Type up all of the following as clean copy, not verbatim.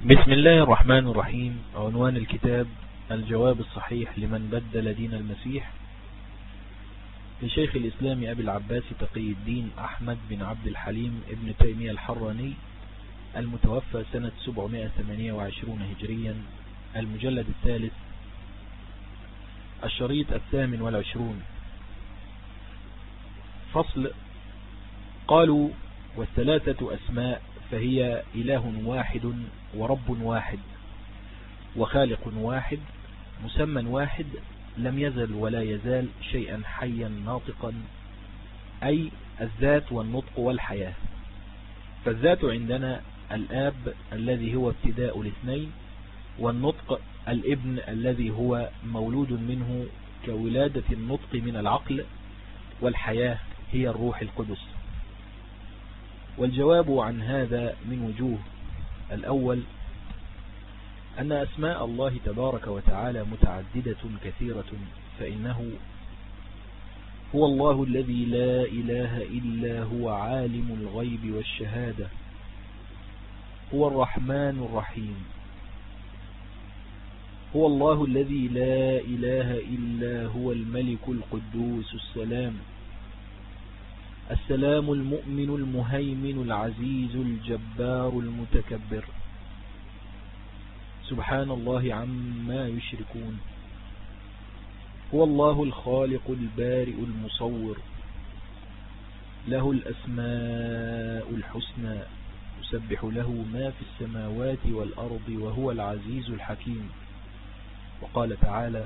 بسم الله الرحمن الرحيم. عنوان الكتاب: الجواب الصحيح لمن بدل دين المسيح، لشيخ الإسلام أبي العباس تقي الدين أحمد بن عبد الحليم ابن تيمية الحراني، المتوفى سنة 728 هجريا، المجلد الثالث، الشريط 28. فصل. قالوا: والثلاثة أسماء، فهي إله واحد ورب واحد وخالق واحد مسمى واحد، لم يزل ولا يزال شيئا حيا ناطقا، أي الذات والنطق والحياة. فالذات عندنا الآب الذي هو ابتداء الاثنين، والنطق الابن الذي هو مولود منه كولادة النطق من العقل، والحياة هي الروح القدس. والجواب عن هذا من وجوه: الأول، أن أسماء الله تبارك وتعالى متعددة كثيرة، فإنه هو الله الذي لا إله إلا هو عالم الغيب والشهادة، هو الرحمن الرحيم، هو الله الذي لا إله إلا هو الملك القدوس السلام، السلام المؤمن المهيمن العزيز الجبار المتكبر، سبحان الله عما يشركون، هو الله الخالق البارئ المصور، له الأسماء الحسنى، يسبح له ما في السماوات والأرض، وهو العزيز الحكيم. وقال تعالى: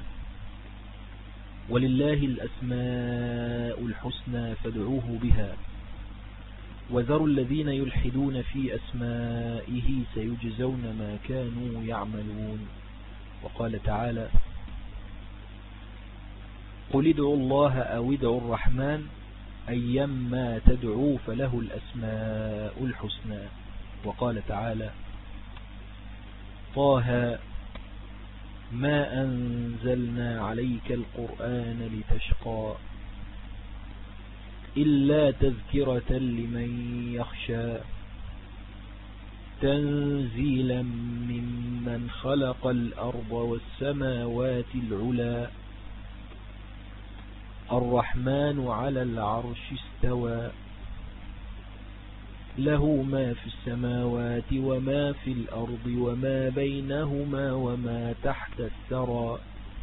ولله الأسماء الحسنى فادعوه بها، وذروا الذين يلحدون في أسمائه سيجزون ما كانوا يعملون. وقال تعالى: قل ادعوا الله أو ادعوا الرحمن أيما تدعوا فله الأسماء الحسنى. وقال تعالى: طه ما أنزلنا عليك القرآن لتشقى إلا تذكرة لمن يخشى تنزيلا ممن خلق الأرض والسماوات العلى الرحمن على العرش استوى له ما في السماوات وما في الأرض وما بينهما وما تحت الثرى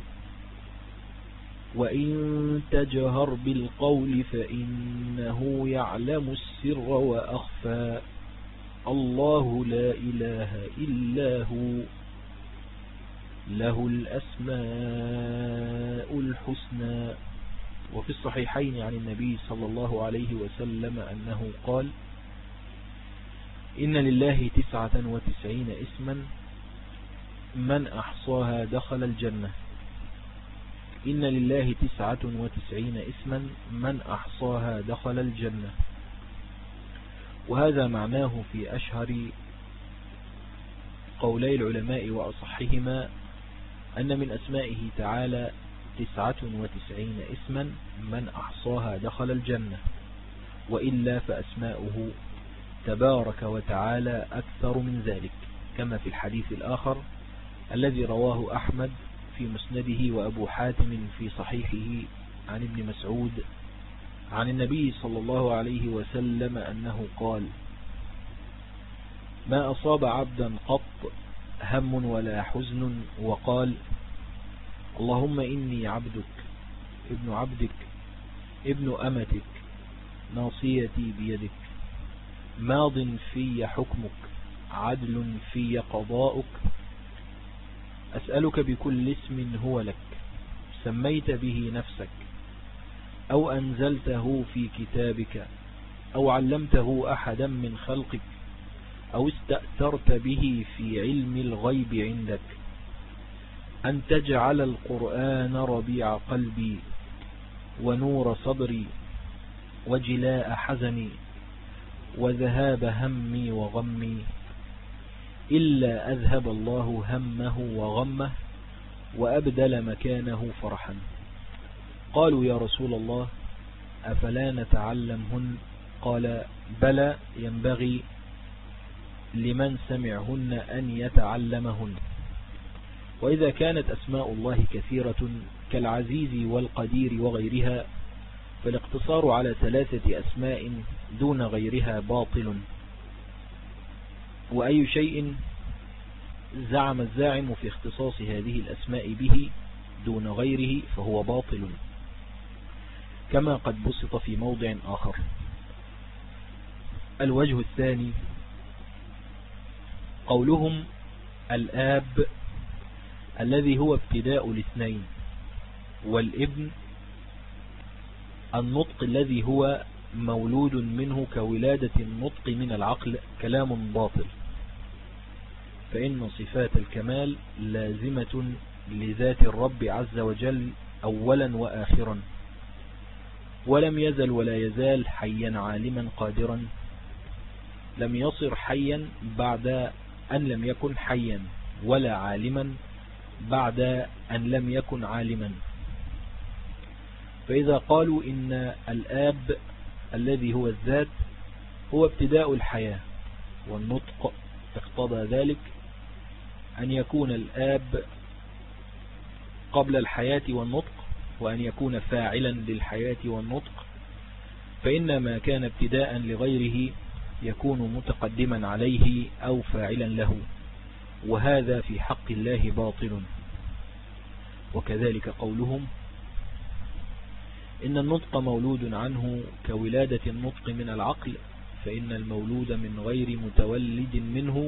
وإن تجهر بالقول فإنه يعلم السر وأخفى الله لا إله إلا هو له الأسماء الحسنى. وفي الصحيحين عن النبي صلى الله عليه وسلم أنه قال: إن لله 99 اسما من أحصاها دخل الجنة. إن لله 99 اسما من أحصاها دخل الجنة. وهذا معناه في أشهر قولي العلماء وأصحهما أن من أسمائه تعالى 99 اسما من أحصاها دخل الجنة، وإلا فأسماؤه تبارك وتعالى أكثر من ذلك، كما في الحديث الآخر الذي رواه أحمد في مسنده وأبو حاتم في صحيحه عن ابن مسعود عن النبي صلى الله عليه وسلم أنه قال: ما أصاب عبدا قط هم ولا حزن وقال: اللهم إني عبدك ابن عبدك ابن أمتك ناصيتي بيدك ماض في حكمك عدل في قضاؤك أسألك بكل اسم هو لك سميت به نفسك أو أنزلته في كتابك أو علمته أحدا من خلقك أو استأثرت به في علم الغيب عندك أن تجعل القرآن ربيع قلبي ونور صدري وجلاء حزني وذهاب همي وغمي إلا أذهب الله همه وغمه وأبدل مكانه فرحا. قالوا: يا رسول الله أفلا نتعلمهن؟ قال: بلى، ينبغي لمن سمعهن أن يتعلمهن. وإذا كانت أسماء الله كثيرة كالعزيز والقدير وغيرها فالاقتصار على 3 أسماء دون غيرها باطل. وأي شيء زعم الزاعم في اختصاص هذه الأسماء به دون غيره فهو باطل، كما قد بسط في موضع آخر. الوجه الثاني قولهم الآب الذي هو ابتداء الاثنين، والابن النطق الذي هو مولود منه كولادة النطق من العقل، كلام باطل، فإن صفات الكمال لازمة لذات الرب عز وجل أولا وآخرا، ولم يزل ولا يزال حيا عالما قادرا، لم يصر حيا بعد أن لم يكن حيا، ولا عالما بعد أن لم يكن عالما. فإذا قالوا إن الآب الذي هو الذات هو ابتداء الحياة والنطق، اقتضى ذلك أن يكون الآب قبل الحياة والنطق، وأن يكون فاعلا للحياة والنطق، فإن ما كان ابتداء لغيره يكون متقدما عليه أو فاعلا له، وهذا في حق الله باطل. وكذلك قولهم إن النطق مولود عنه كولادة النطق من العقل، فإن المولود من غير متولد منه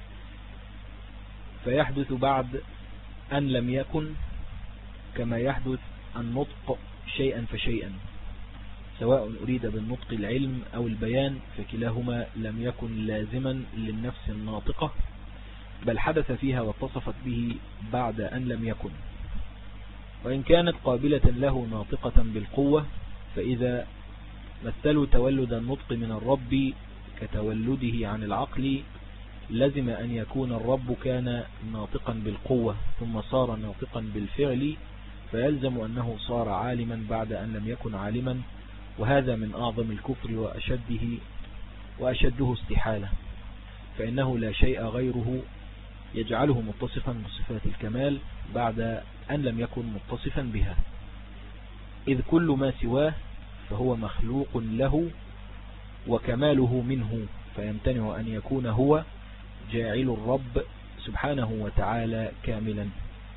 فيحدث بعد أن لم يكن، كما يحدث النطق شيئا فشيئا، سواء أريد بالنطق العلم أو البيان، فكلاهما لم يكن لازما للنفس الناطقة، بل حدث فيها واتصفت به بعد أن لم يكن. وإن كانت قابلة له ناطقة بالقوة، فإذا مثلوا تولد النطق من الرب كتولده عن العقل، لزم أن يكون الرب كان ناطقا بالقوة ثم صار ناطقا بالفعل، فيلزم أنه صار عالما بعد أن لم يكن عالما، وهذا من أعظم الكفر وأشده استحالة، فإنه لا شيء غيره يجعله متصفا بصفات الكمال بعد أن لم يكن متصفا بها، إذ كل ما سواه فهو مخلوق له وكماله منه، فيمتنع أن يكون هو جاعل الرب سبحانه وتعالى كاملا،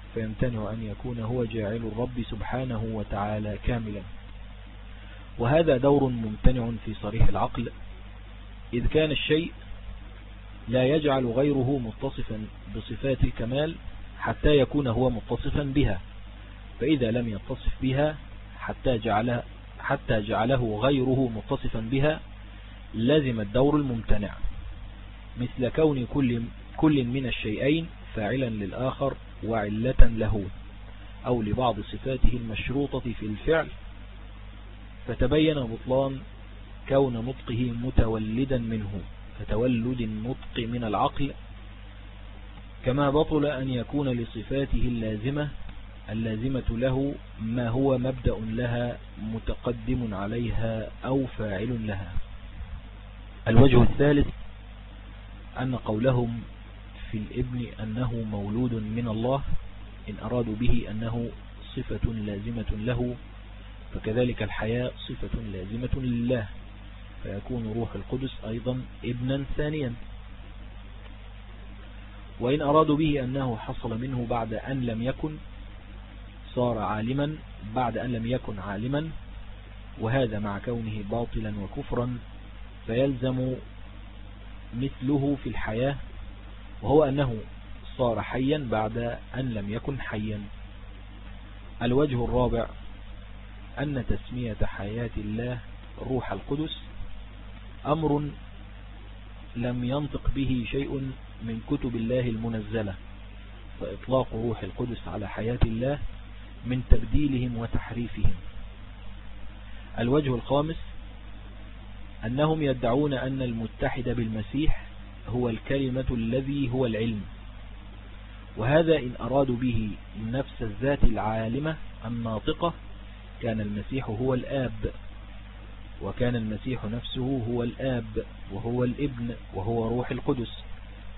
وهذا دور ممتنع في صريح العقل، إذ كان الشيء لا يجعل غيره متصفا بصفات الكمال حتى يكون هو متصفا بها، فإذا لم يتصف بها حتى جعله غيره متصفا بها لازم الدور الممتنع، مثل كون كل من الشيئين فاعلا للآخر وعلة له، أو لبعض صفاته المشروطة في الفعل، فتبين بطلان كون نطقه متولدا منه كتولد النطق من العقل، كما بطل أن يكون لصفاته اللازمة له ما هو مبدأ لها متقدم عليها أو فاعل لها. الوجه الثالث أن قولهم في الابن أنه مولود من الله إن أرادوا به أنه صفة لازمة له، فكذلك الحياة صفة لازمة لله، فيكون روح القدس أيضا ابنا ثانيا. وإن أرادوا به أنه حصل منه بعد أن لم يكن، صار عالما بعد أن لم يكن عالما، وهذا مع كونه باطلا وكفرا فيلزم مثله في الحياة، وهو أنه صار حيا بعد أن لم يكن حيا. الوجه الرابع أن تسمية حياة الله روح القدس أمر لم ينطق به شيء من كتب الله المنزلة، فإطلاق روح القدس على حياة الله من تبديلهم وتحريفهم. الوجه الخامس أنهم يدعون أن المتحد بالمسيح هو الكلمة الذي هو العلم، وهذا إن أرادوا به نفس الذات العالمة الناطقة كان المسيح هو الآب، وكان المسيح نفسه هو الآب وهو الابن وهو روح القدس،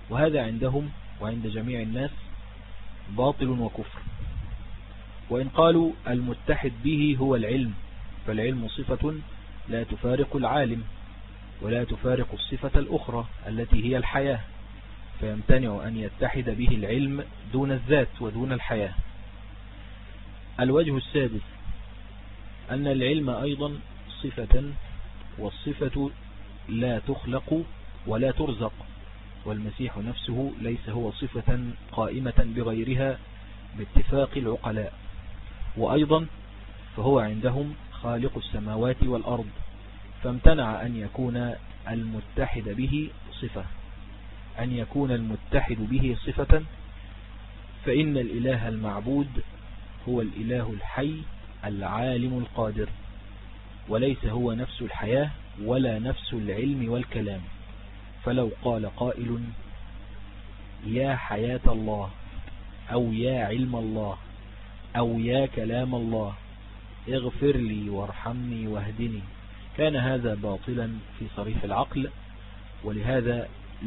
وهذا عندهم وعند جميع الناس باطل وكفر. وإن قالوا المتحد به هو العلم، فالعلم صفة لا تفارق العالم ولا تفارق الصفة الأخرى التي هي الحياة، فيمتنع أن يتحد به العلم دون الذات ودون الحياة. الوجه السادس أن العلم أيضا صفة، والصفة لا تخلق ولا ترزق، والمسيح نفسه ليس هو صفة قائمة بغيرها باتفاق العقلاء. وأيضا فهو عندهم خالق السماوات والأرض، فامتنع أن يكون المتحد به صفة، أن يكون المتحد به صفة، فإن الإله المعبود هو الإله الحي العالم القادر، وليس هو نفس الحياة ولا نفس العلم والكلام. فلو قال قائل يا حياة الله أو يا علم الله أو يا كلام الله اغفر لي وارحمني واهدني، كان هذا باطلا في صريح العقل. ولهذا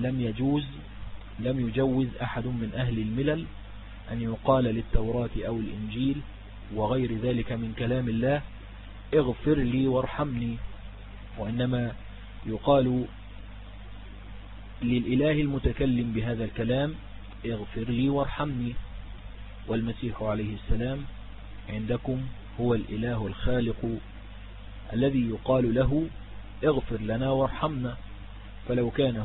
لم يجوز أحد من أهل الملل أن يقال للتوراة أو الإنجيل وغير ذلك من كلام الله اغفر لي وارحمني، وإنما يقال للإله المتكلم بهذا الكلام اغفر لي وارحمني. والمسيح عليه السلام عندكم هو الإله الخالق الذي يقال له اغفر لنا وارحمنا، فلو كان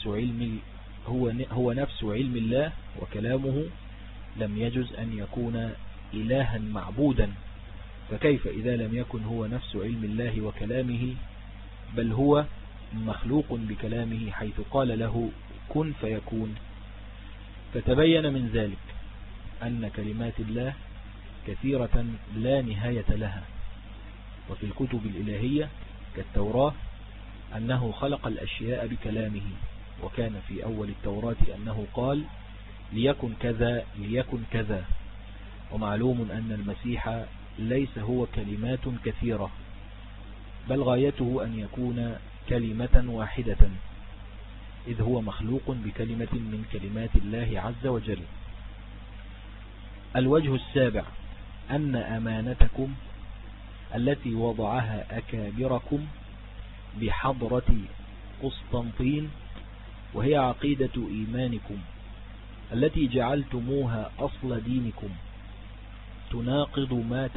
هو نفس علم الله وكلامه لم يجوز أن يكون إلها معبودا، فكيف إذا لم يكن هو نفس علم الله وكلامه، بل هو مخلوق بكلامه حيث قال له كن فيكون. فتبين من ذلك أن كلمات الله كثيرة لا نهاية لها. وفي الكتب الإلهية كالتوراة أنه خلق الأشياء بكلامه، وكان في أول التوراة أنه قال ليكن كذا ليكن كذا. ومعلوم أن المسيح ليس هو كلمات كثيرة، بل غايته أن يكون كلمة واحدة، إذ هو مخلوق بكلمة من كلمات الله عز وجل. الوجه السابع أن أمانتكم التي وضعها أكابركم بحضرة قسطنطين، وهي عقيدة إيمانكم التي جعلتموها أصل دينكم، تناقض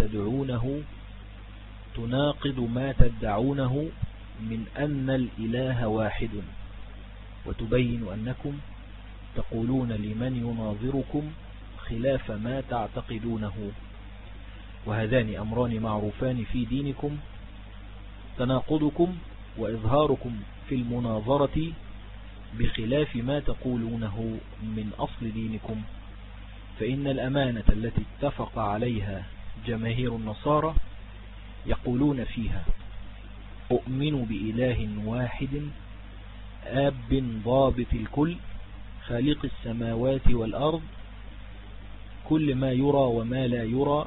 ما تدعونه من أن الإله واحد، وتبين أنكم تقولون لمن يناظركم خلاف ما تعتقدونه. وهذان أمران معروفان في دينكم، تناقضكم وإظهاركم في المناظرة بخلاف ما تقولونه من أصل دينكم. فإن الأمانة التي اتفق عليها جماهير النصارى يقولون فيها أؤمن بإله واحد آب ضابط الكل خالق السماوات والأرض كل ما يرى وما لا يرى،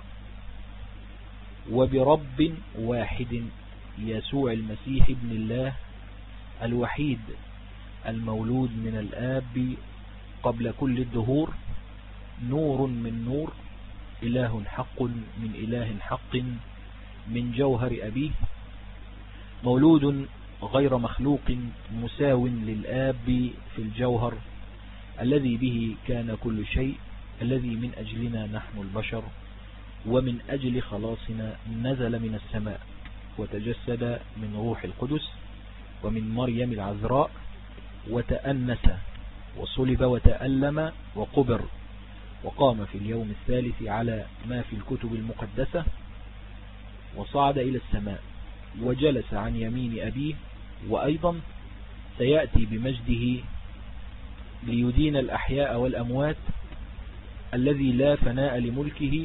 وبرب واحد يسوع المسيح ابن الله الوحيد المولود من الآب قبل كل الدهور، نور من نور، إله حق من إله حق، من جوهر أبيه، مولود غير مخلوق، مساو للآب في الجوهر، الذي به كان كل شيء، الذي من أجلنا نحن البشر ومن أجل خلاصنا نزل من السماء وتجسد من روح القدس ومن مريم العذراء، وتأنس وصلب وتألم وقبر، وقام في اليوم الثالث على ما في الكتب المقدسة، وصعد إلى السماء وجلس عن يمين أبيه، وأيضا سيأتي بمجده ليدين الأحياء والأموات، الذي لا فناء لملكه،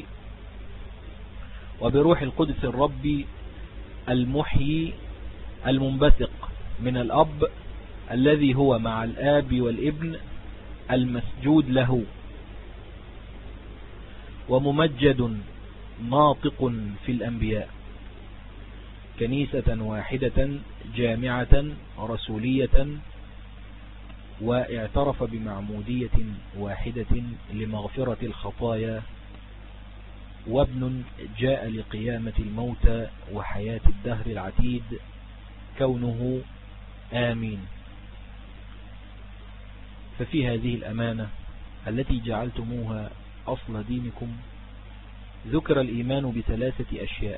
وبروح القدس الرب المحيي المنبثق من الأب، الذي هو مع الآب والابن المسجود له، وممجد ناطق في الأنبياء، كنيسة واحدة جامعة رسولية واعترف بمعمودية واحدة لمغفرة الخطايا، وابن جاء لقيامة الموتى وحياة الدهر العتيد كونه آمين. ففي هذه الأمانة التي جعلتموها أصل دينكم ذكر الإيمان بثلاثة أشياء: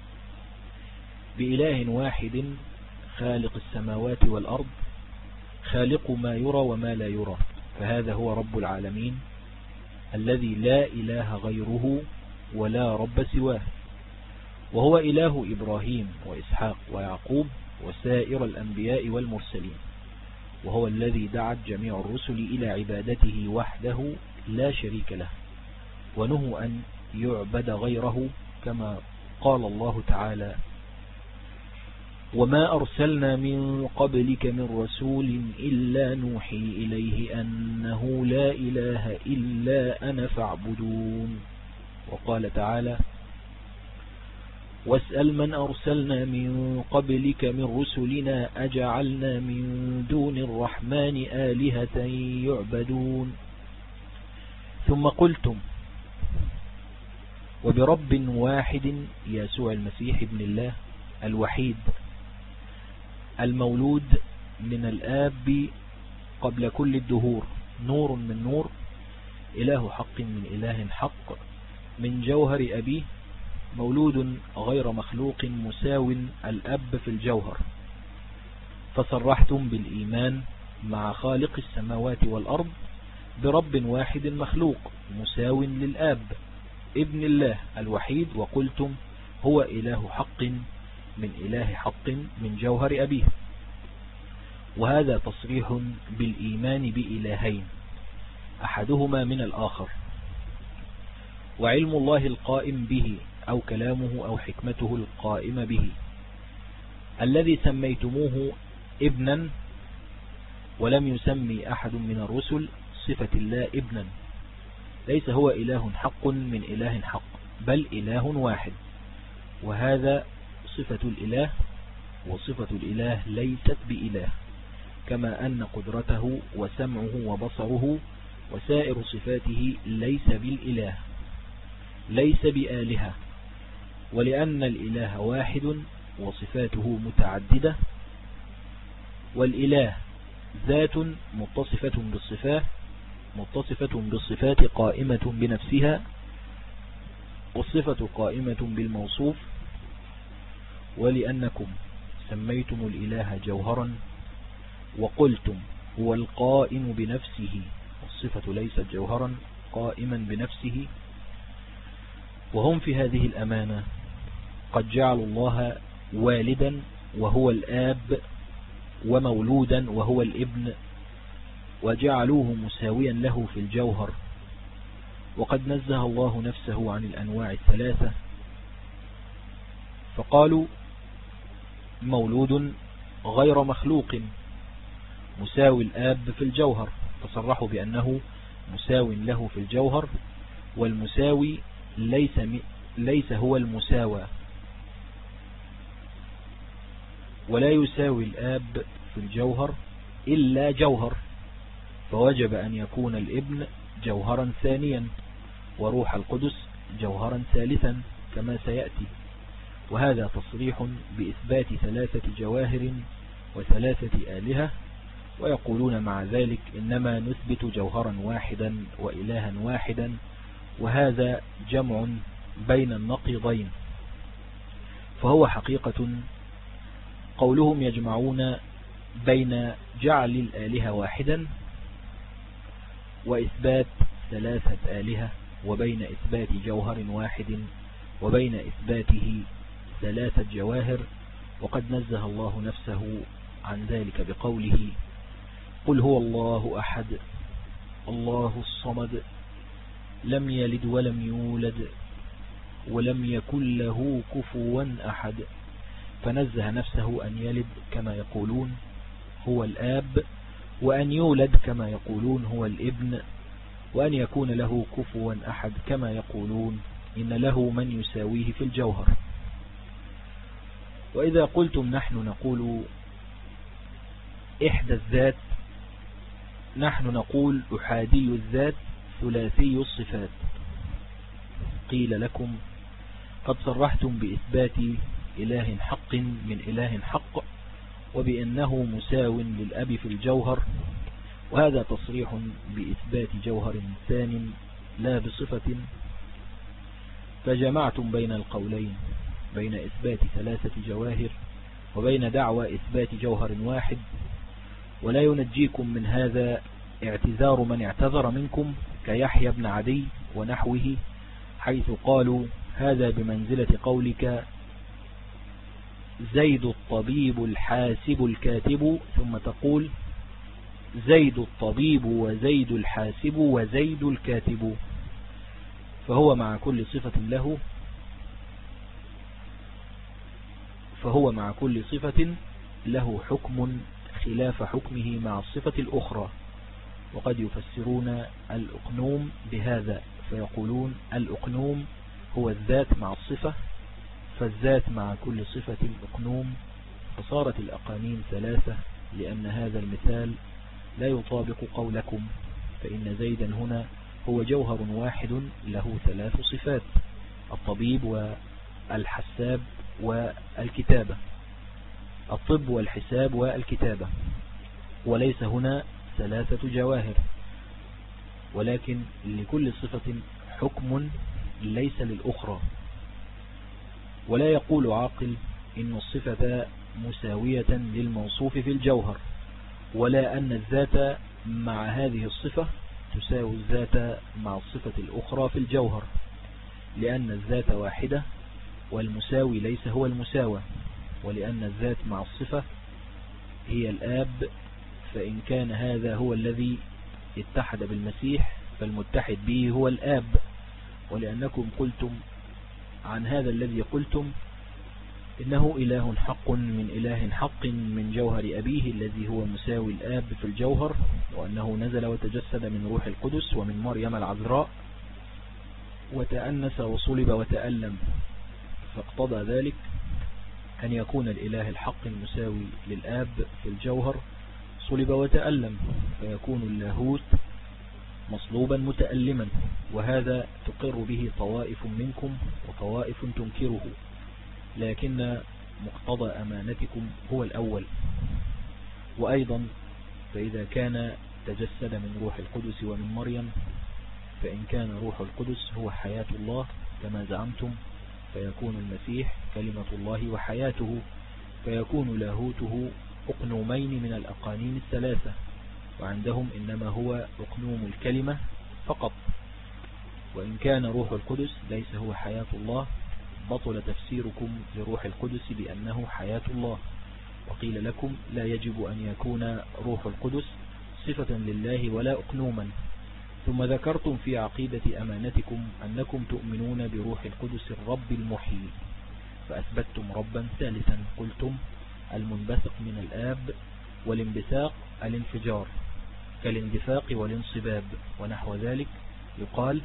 بإله واحد خالق السماوات والأرض، خالق ما يرى وما لا يرى، فهذا هو رب العالمين الذي لا إله غيره ولا رب سواه، وهو إله إبراهيم وإسحاق ويعقوب وسائر الأنبياء والمرسلين، وهو الذي دعت جميع الرسل إلى عبادته وحده لا شريك له، ونهوا أن يعبد غيره، كما قال الله تعالى: وما أرسلنا من قبلك من رسول إلا نوحي إليه أنه لا إله إلا أنا فاعبدون. وقال تعالى: واسأل من أرسلنا من قبلك من رسلنا أجعلنا من دون الرحمن آلهة يعبدون. ثم قلتم: وبرب واحد يسوع المسيح ابن الله الوحيد المولود من الآب قبل كل الدهور، نور من نور، إله حق من إله حق، من جوهر أبيه، مولود غير مخلوق، مساو الأب في الجوهر. فصرحتم بالإيمان مع خالق السماوات والأرض برب واحد مخلوق مساو للآب ابن الله الوحيد، وقلتم: هو إله حق من إله حق من جوهر أبيه. وهذا تصريح بالإيمان بإلهين أحدهما من الآخر. وعلم الله القائم به أو كلامه أو حكمته القائمة به الذي سميتموه ابنا، ولم يسمي أحد من الرسل صفة الله ابنا، ليس هو إله حق من إله حق، بل إله واحد، وهذا صفة الإله، وصفة الإله ليست بإله، كما أن قدرته وسمعه وبصره وسائر صفاته ليس بالإله، ليس بآلهة. ولأن الإله واحد وصفاته متعددة، والإله ذات متصفة بالصفات قائمة بنفسها، والصفة قائمة بالموصوف. ولأنكم سميتم الإله جوهرا وقلتم هو القائم بنفسه، والصفة ليست جوهرا قائما بنفسه، وهم في هذه الأمانة قد جعلوا الله والدا وهو الآب، ومولودا وهو الابن، وجعلوه مساويا له في الجوهر. وقد نزه الله نفسه عن الأنواع الثلاثة، فقالوا: مولود غير مخلوق مساوي الآب في الجوهر، فصرحوا بأنه مساو له في الجوهر، والمساوي ليس هو المساوى، ولا يساوي الآب في الجوهر إلا جوهر، فوجب أن يكون الابن جوهرا ثانيا، وروح القدس جوهرا ثالثا كما سيأتي. وهذا تصريح بإثبات ثلاثة جواهر وثلاثة آلهة، ويقولون مع ذلك: إنما نثبت جوهرا واحدا وإلها واحدا، وهذا جمع بين النقيضين. فهو حقيقة قولهم يجمعون بين جعل الآلهة واحدا وإثبات ثلاثة آلهة، وبين إثبات جوهر واحد وبين إثباته ثلاثة جواهر. وقد نزه الله نفسه عن ذلك بقوله: قل هو الله أحد الله الصمد لم يلد ولم يولد ولم يكن له كفوا أحد. فنزه نفسه أن يلد كما يقولون هو الآب، وأن يولد كما يقولون هو الابن، وأن يكون له كفوا أحد كما يقولون إن له من يساويه في الجوهر. وإذا قلتم نحن نقول إحدى الذات نحن نقول أحادي الذات ثلاثي الصفات. قيل لكم قد صرحتم بإثبات إله حق من إله حق وبأنه مساو للأب في الجوهر، وهذا تصريح بإثبات جوهر ثان لا بصفة، فجمعتم بين القولين، بين إثبات ثلاثة جواهر وبين دعوى إثبات جوهر واحد. ولا ينجيكم من هذا اعتذار من اعتذر منكم كيحيى بن عدي ونحوه، حيث قالوا هذا بمنزلة قولك زيد الطبيب الحاسب الكاتب، ثم تقول زيد الطبيب وزيد الحاسب وزيد الكاتب، فهو مع كل صفة له حكم خلاف حكمه مع الصفة الأخرى. وقد يفسرون الأقنوم بهذا فيقولون الأقنوم هو الذات مع الصفة، فالذات مع كل صفة الأقنوم، فصارت الأقانيم ثلاثة، لأن هذا المثال لا يطابق قولكم، فإن زيدا هنا هو جوهر واحد له ثلاث صفات: الطبيب والحساب والكتابة، الطب والحساب والكتابة، وليس هنا ثلاثة جواهر، ولكن لكل صفة حكم ليس للأخرى. ولا يقول عاقل إن الصفة مساوية للموصوف في الجوهر، ولا أن الذات مع هذه الصفة تساوي الذات مع الصفة الأخرى في الجوهر، لأن الذات واحدة والمساوي ليس هو المساوى، ولأن الذات مع الصفة هي الآب، فإن كان هذا هو الذي اتحد بالمسيح فالمتحد به هو الآب. ولأنكم قلتم عن هذا الذي قلتم إنه إله حق من إله حق من جوهر أبيه الذي هو مساوي الآب في الجوهر، وأنه نزل وتجسد من روح القدس ومن مريم العذراء وتأنس وصلب وتألم، فاقتضى ذلك أن يكون الإله الحق المساوي للآب في الجوهر صلب وتألم، فيكون اللاهوت مصلوبا متألما، وهذا تقر به طوائف منكم وطوائف تنكره، لكن مقتضى أمانتكم هو الأول. وأيضا فإذا كان تجسد من روح القدس ومن مريم، فإن كان روح القدس هو حياة الله كما زعمتم، فيكون المسيح كلمة الله وحياته، فيكون لاهوته أقنومين من الأقانيم الثلاثة، وعندهم إنما هو أقنوم الكلمة فقط. وإن كان روح القدس ليس هو حياة الله، بطل تفسيركم لروح القدس بأنه حياة الله، وقيل لكم لا يجب أن يكون روح القدس صفة لله ولا أقنوما. ثم ذكرتم في عقيدة أمانتكم أنكم تؤمنون بروح القدس الرب المحيي، فأثبتم ربا ثالثا، قلتم المنبثق من الآب، والانبثاق الانفجار كالاندفاق والانصباب ونحو ذلك. يقال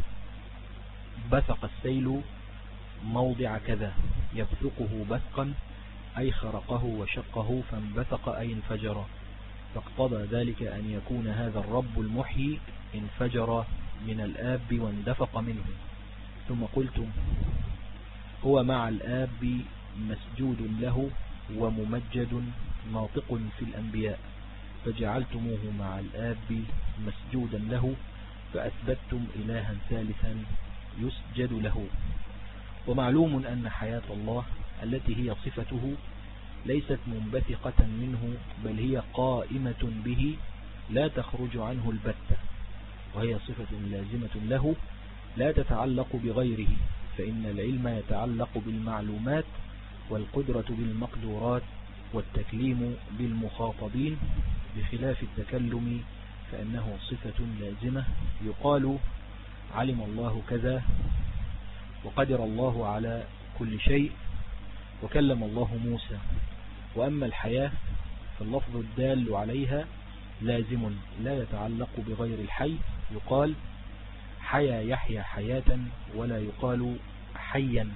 بثق السيل موضع كذا، يبثقه بثقا أي خرقه وشقه، فانبثق أي انفجر، فاقتضى ذلك أن يكون هذا الرب المحيي انفجر من الآب واندفق منه. ثم قلتم هو مع الآب مسجود له وممجد ناطق في الأنبياء، فجعلتموه مع الآب مسجودا له، فأثبتم إلها ثالثا يسجد له. ومعلوم أن حياة الله التي هي صفته ليست منبثقة منه، بل هي قائمة به لا تخرج عنه البتة، وهي صفة لازمة له لا تتعلق بغيره، فإن العلم يتعلق بالمعلومات، والقدرة بالمقدورات، والتكليم بالمخاطبين، بخلاف التكلم فإنه صفة لازمة، يقال علم الله كذا، وقدر الله على كل شيء، وكلم الله موسى. وأما الحياة فاللفظ الدال عليها لازم لا يتعلق بغير الحي، يقال حيا يحيا حياة، ولا يقال حيا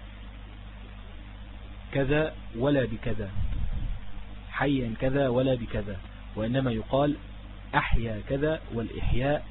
كذا ولا بكذا، حيا كذا ولا بكذا، وإنما يقال أحيا كذا، والإحياء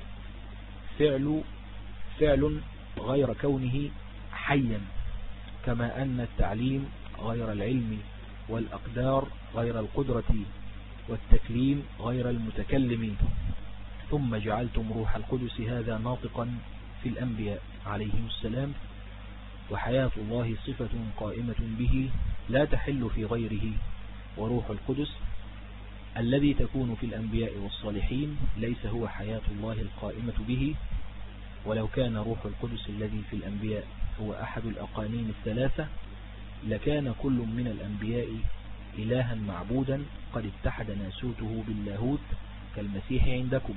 فعل غير كونه حيا، كما أن التعليم غير العلم، والأقدار غير القدرة، والتكليم غير المتكلم. ثم جعلتم روح القدس هذا ناطقا في الأنبياء عليهم السلام، وحياة الله صفة قائمة به لا تحل في غيره. وروح القدس الذي تكون في الأنبياء والصالحين ليس هو حياة الله القائمة به. ولو كان روح القدس الذي في الأنبياء هو أحد الأقانيم الثلاثة لكان كل من الأنبياء إلها معبودا قد اتحد ناسوته باللاهوت كالمسيح عندكم.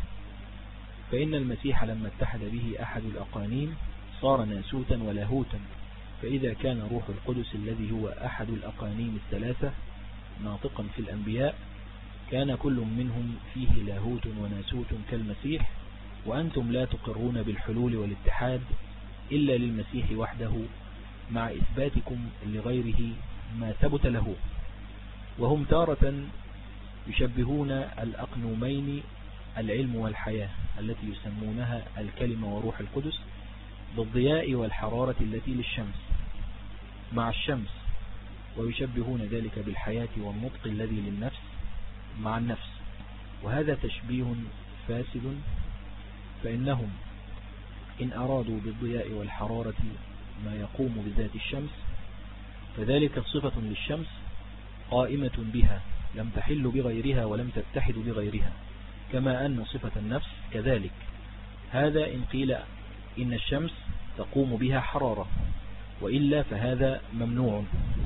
فإن المسيح لما اتحد به أحد الأقانيم صار ناسوتا ولاهوتا. فإذا كان روح القدس الذي هو أحد الأقانيم الثلاثة ناطقا في الأنبياء كان كل منهم فيه لاهوت وناسوت كالمسيح. وأنتم لا تقرون بالحلول والاتحاد إلا للمسيح وحده، مع إثباتكم لغيره ما ثبت له. وهم تارة يشبهون الأقنومين العلم والحياة التي يسمونها الكلمة وروح القدس بالضياء والحرارة التي للشمس مع الشمس، ويشبهون ذلك بالحياة والنطق الذي للنفس مع النفس. وهذا تشبيه فاسد، فإنهم إن أرادوا بالضياء والحرارة ما يقوم بذات الشمس فذلك صفة للشمس قائمة بها لم تحل بغيرها ولم تتحد بغيرها، كما أن صفة النفس كذلك. هذا إن قيل إن الشمس تقوم بها حرارة، وإلا فهذا ممنوع.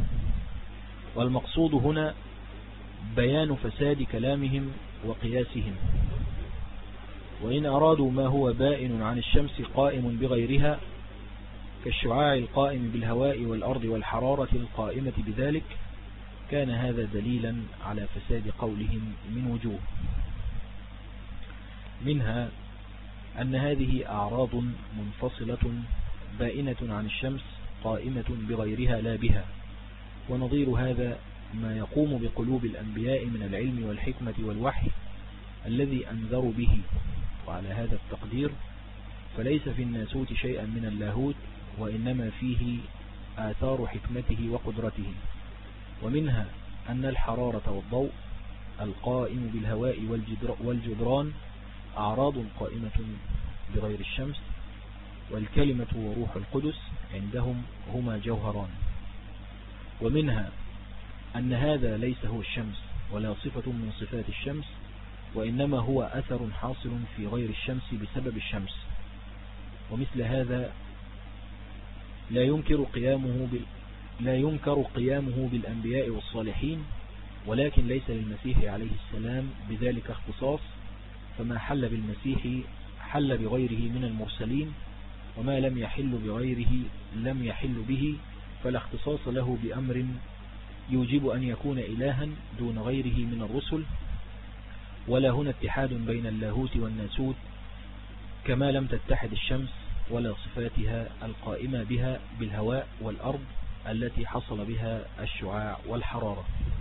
والمقصود هنا بيان فساد كلامهم وقياسهم. وإن أرادوا ما هو بائن عن الشمس قائم بغيرها كالشعاع القائم بالهواء والأرض والحرارة القائمة بذلك كان هذا دليلا على فساد قولهم من وجوه. منها أن هذه أعراض منفصلة بائنة عن الشمس قائمة بغيرها لا بها. ونظير هذا ما يقوم بقلوب الأنبياء من العلم والحكمة والوحي الذي أنذروا به. وعلى هذا التقدير فليس في الناسوت شيئا من اللاهوت، وإنما فيه آثار حكمته وقدرته. ومنها أن الحرارة والضوء القائم بالهواء والجدران أعراض قائمة بغير الشمس، والكلمة وروح القدس عندهم هما جوهران. ومنها أن هذا ليس هو الشمس ولا صفة من صفات الشمس، وإنما هو أثر حاصل في غير الشمس بسبب الشمس. ومثل هذا لا ينكر قيامه بالأنبياء والصالحين، ولكن ليس للمسيح عليه السلام بذلك اختصاص، فما حل بالمسيح حل بغيره من المرسلين، وما لم يحل بغيره لم يحل به، فلا اختصاص له بأمر يوجب أن يكون إلها دون غيره من الرسل. ولا هنا اتحاد بين اللاهوت والناسوت كما لم تتحد الشمس ولا صفاتها القائمة بها بالهواء والأرض التي حصل بها الشعاع والحرارة.